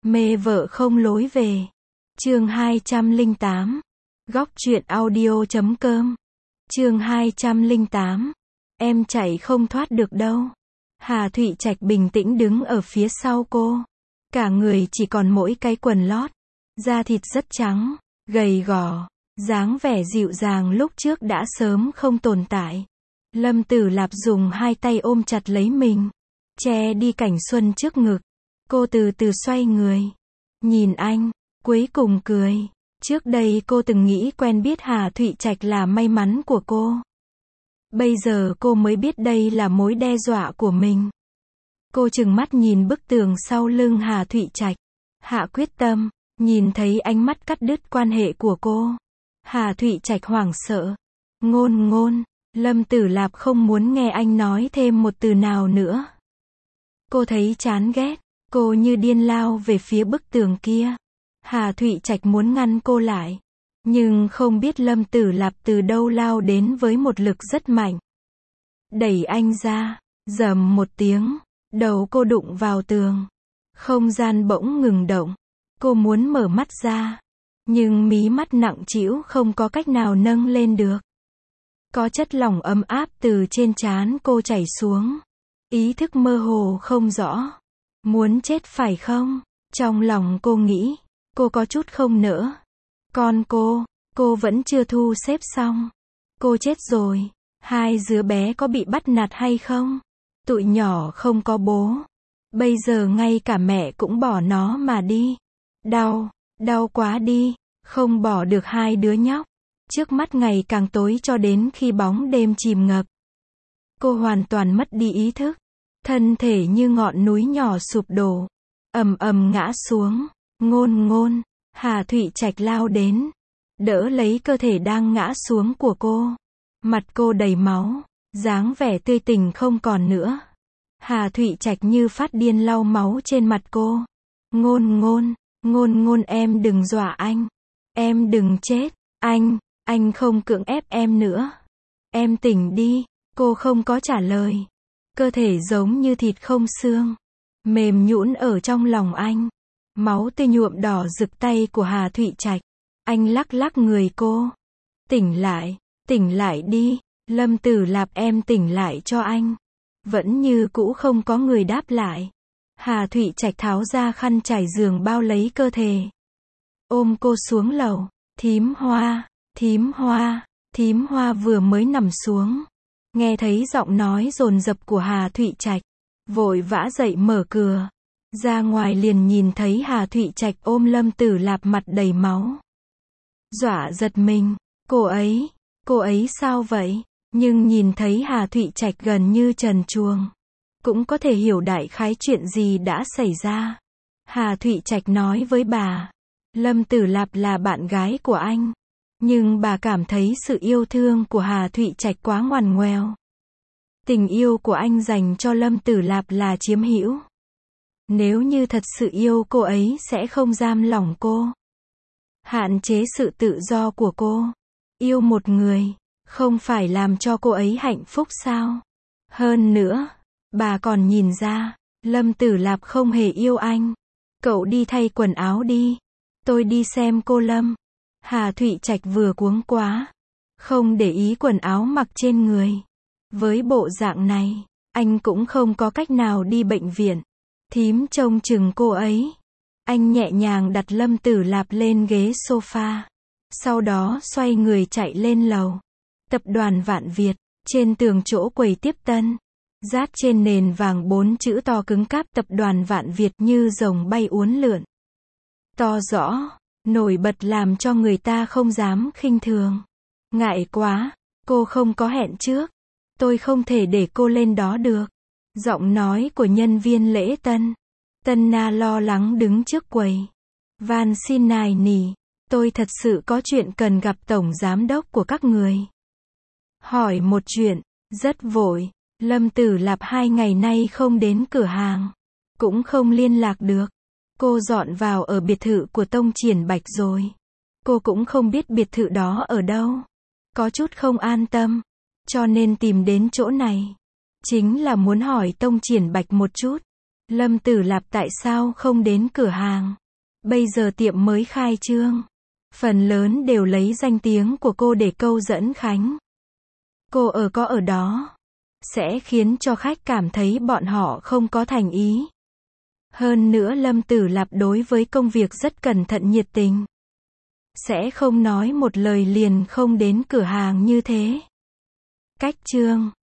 Mê vợ không lối về. Chương 208. Góc truyện audio.com. Chương 208. Em chạy không thoát được đâu. Hà Thụy Trạch bình tĩnh đứng ở phía sau cô. Cả người chỉ còn mỗi cái quần lót. Da thịt rất trắng, gầy gò, dáng vẻ dịu dàng lúc trước đã sớm không tồn tại. Lâm Tử Lạp dùng hai tay ôm chặt lấy mình, che đi cảnh xuân trước ngực. Cô từ từ xoay người, nhìn anh, cuối cùng cười. Trước đây cô từng nghĩ quen biết Hà Thụy Trạch là may mắn của cô. Bây giờ cô mới biết đây là mối đe dọa của mình. Cô trừng mắt nhìn bức tường sau lưng Hà Thụy Trạch. Hạ quyết tâm, nhìn thấy ánh mắt cắt đứt quan hệ của cô. Hà Thụy Trạch hoảng sợ. Ngôn, Lâm Tử Lạp không muốn nghe anh nói thêm một từ nào nữa. Cô thấy chán ghét, cô như điên lao về phía bức tường kia. Hà Thụy Trạch muốn ngăn cô lại, nhưng không biết Lâm Tử Lạp từ đâu lao đến với một lực rất mạnh. Đẩy anh ra, rầm một tiếng, đầu cô đụng vào tường. Không gian bỗng ngừng động. Cô muốn mở mắt ra, nhưng mí mắt nặng trĩu không có cách nào nâng lên được. Có chất lỏng ấm áp từ trên trán cô chảy xuống. Ý thức mơ hồ không rõ. Muốn chết phải không? Trong lòng cô nghĩ, cô có chút không nỡ. Con cô vẫn chưa thu xếp xong. Cô chết rồi. Hai đứa bé có bị bắt nạt hay không? Tụi nhỏ không có bố. Bây giờ ngay cả mẹ cũng bỏ nó mà đi. Đau quá đi. Không bỏ được hai đứa nhóc. Trước mắt ngày càng tối cho đến khi bóng đêm chìm ngập. Cô hoàn toàn mất đi ý thức. Thân thể như ngọn núi nhỏ sụp đổ. Ầm ầm ngã xuống. Ngôn. Hà Thụy Trạch lao đến. Đỡ lấy cơ thể đang ngã xuống của cô. Mặt cô đầy máu. Dáng vẻ tươi tỉnh không còn nữa. Hà Thụy Trạch như phát điên lau máu trên mặt cô. Ngôn em đừng dọa anh. Em đừng chết. Anh không cưỡng ép em nữa. Em tỉnh đi. Cô không có trả lời. Cơ thể giống như thịt không xương. Mềm nhũn ở trong lòng anh. Máu tươi nhuộm đỏ rực tay của Hà Thụy Trạch. Anh lắc người cô. Tỉnh lại đi. Lâm Tử Lạp em tỉnh lại cho anh. Vẫn như cũ không có người đáp lại. Hà Thụy Trạch tháo ra khăn trải giường bao lấy cơ thể. Ôm cô xuống lầu. Thím Hoa vừa mới nằm xuống. Nghe thấy giọng nói dồn dập của Hà Thụy Trạch. Vội vã dậy mở cửa. Ra ngoài liền nhìn thấy Hà Thụy Trạch ôm Lâm Tử Lạp mặt đầy máu. Dọa giật mình. Cô ấy sao vậy? Nhưng nhìn thấy Hà Thụy Trạch gần như trần truồng. Cũng có thể hiểu đại khái chuyện gì đã xảy ra. Hà Thụy Trạch nói với bà. Lâm Tử Lạp là bạn gái của anh. Nhưng bà cảm thấy sự yêu thương của Hà Thụy Trạch quá ngoằn ngoèo. Tình yêu của anh dành cho Lâm Tử Lạp là chiếm hữu. Nếu như thật sự yêu cô ấy sẽ không giam lỏng cô. Hạn chế sự tự do của cô. Yêu một người, không phải làm cho cô ấy hạnh phúc sao? Hơn nữa, bà còn nhìn ra, Lâm Tử Lạp không hề yêu anh. Cậu đi thay quần áo đi. Tôi đi xem cô Lâm. Hà Thụy Trạch vừa cuống quá. Không để ý quần áo mặc trên người. Với bộ dạng này, anh cũng không có cách nào đi bệnh viện. Thím trông chừng cô ấy. Anh nhẹ nhàng đặt Lâm Tử Lạp lên ghế sofa. Sau đó xoay người chạy lên lầu. Tập đoàn Vạn Việt, trên tường chỗ quầy tiếp tân. Dát trên nền vàng 4 chữ to cứng cáp Tập đoàn Vạn Việt như rồng bay uốn lượn. To rõ, nổi bật làm cho người ta không dám khinh thường. Ngại quá, cô không có hẹn trước. Tôi không thể để cô lên đó được. Giọng nói của nhân viên lễ tân. Tân Na lo lắng đứng trước quầy. Van xin nài nỉ. Tôi thật sự có chuyện cần gặp tổng giám đốc của các người. Hỏi một chuyện, rất vội. Lâm Tử Lạp 2 ngày nay không đến cửa hàng. Cũng không liên lạc được. Cô dọn vào ở biệt thự của Tông Triển Bạch rồi. Cô cũng không biết biệt thự đó ở đâu. Có chút không an tâm. Cho nên tìm đến chỗ này. Chính là muốn hỏi Tông Triển Bạch một chút. Lâm Tử Lạp tại sao không đến cửa hàng? Bây giờ tiệm mới khai trương. Phần lớn đều lấy danh tiếng của cô để câu dẫn Khánh. Cô có ở đó, sẽ khiến cho khách cảm thấy bọn họ không có thành ý. Hơn nữa Lâm Tử Lạp đối với công việc rất cẩn thận nhiệt tình. Sẽ không nói một lời liền không đến cửa hàng như thế. Cách chương